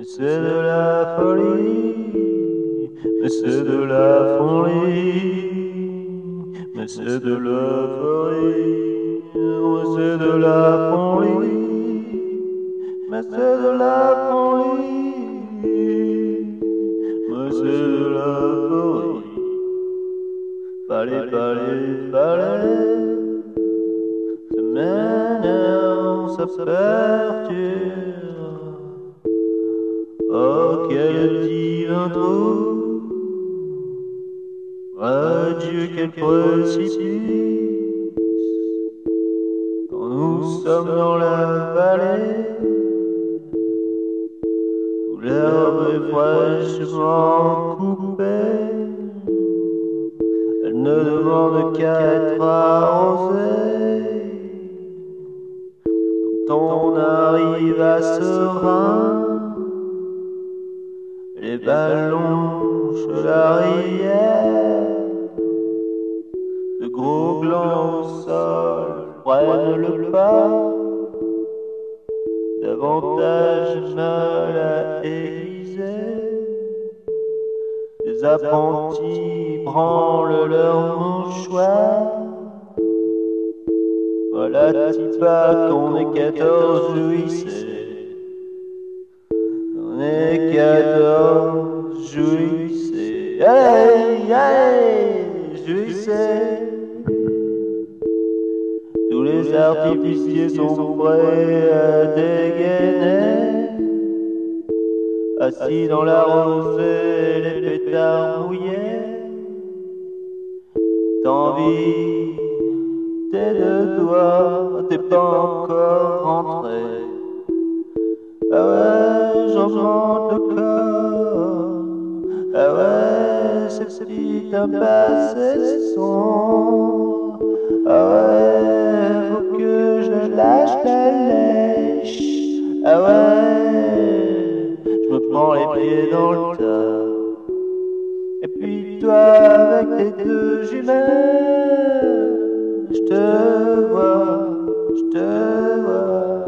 c'est de la folie, mais c'est de la folie, mais c'est de la folie, mais c'est de la folie, mais c'est de la folie, mais c'est de la folie. Fallait, se m'énerve, ça perturbe. Oh, quel divin trou, adieu, quel précipice, quand nous sommes dans la vallée, où l'herbe est fraîchement coupée, elle ne demande qu'à être arrosée. Quand on arrive à Serein, les ballons de la rivière, de gros glands au sol prennent le pas, davantage mal à aiguiser. Les apprentis branlent leurs mouchoirs. Voilà-t-il pas qu'on est 14 jouissés, on est 14 jouissés, allez, allez, jouissez. Tous les artificiers sont prêts à dégainer, assis dans la rosée, les pétards mouillés. T'envie, tes deux doigts, t'es pas encore rentré. Ah ouais, j'enchante le corps. Ah ouais, ces petites impasses sont. Ah ouais, faut que je lâche la lèche. Ah ouais, je me prends les pieds dans le tas. Et puis toi avec tes deux jumelles, je te vois, je te vois.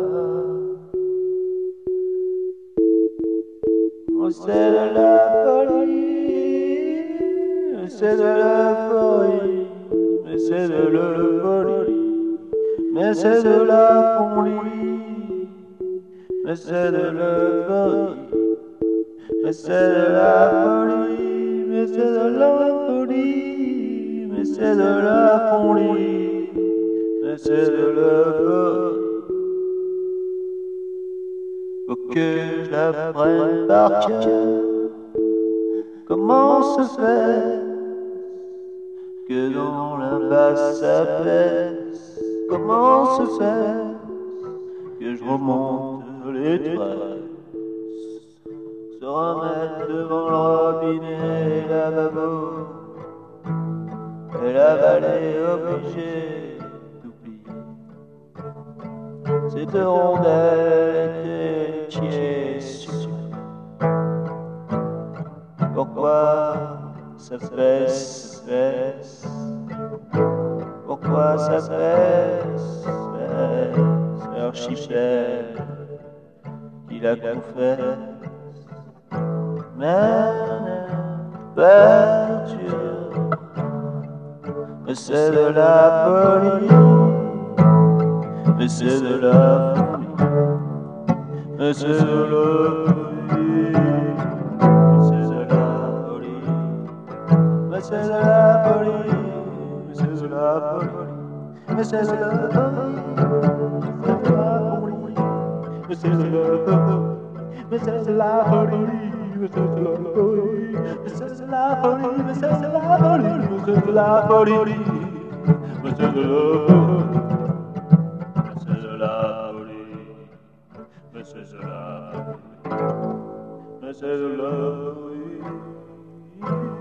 Oh, c'est de la folie, c'est de la folie, mais c'est de la folie, mais c'est de la folie, mais c'est de la folie, mais c'est de la folie, mais c'est de la folie, mais c'est de la folie, mais c'est de la folie. Faut que je l'apprenne par cœur. Comment se fait que dans l'impasse ça baisse? Comment se fait que je remonte les tresses, se remettre devant le robinet et la lavabo, et la vallée obligée d'oublier ces deux rondelles étaient tièdes. Pourquoi ça baisse, baisse? Pourquoi ça baisse, baisse? L'archipel qui la confesse, mais perturbe. Mais c'est de la folie, mais c'est de la folie, mais c'est de la folie, mais c'est de la folie, mais c'est de la folie, mais c'est de la folie, mais c'est de la folie, mais c'est de la folie, mais c'est de la folie, mais c'est de la folie, mais c'est de la folie, mais c'est de la folie, mais c'est de la folie. C'est de la folie, mais c'est de la folie, mais c'est de la folie.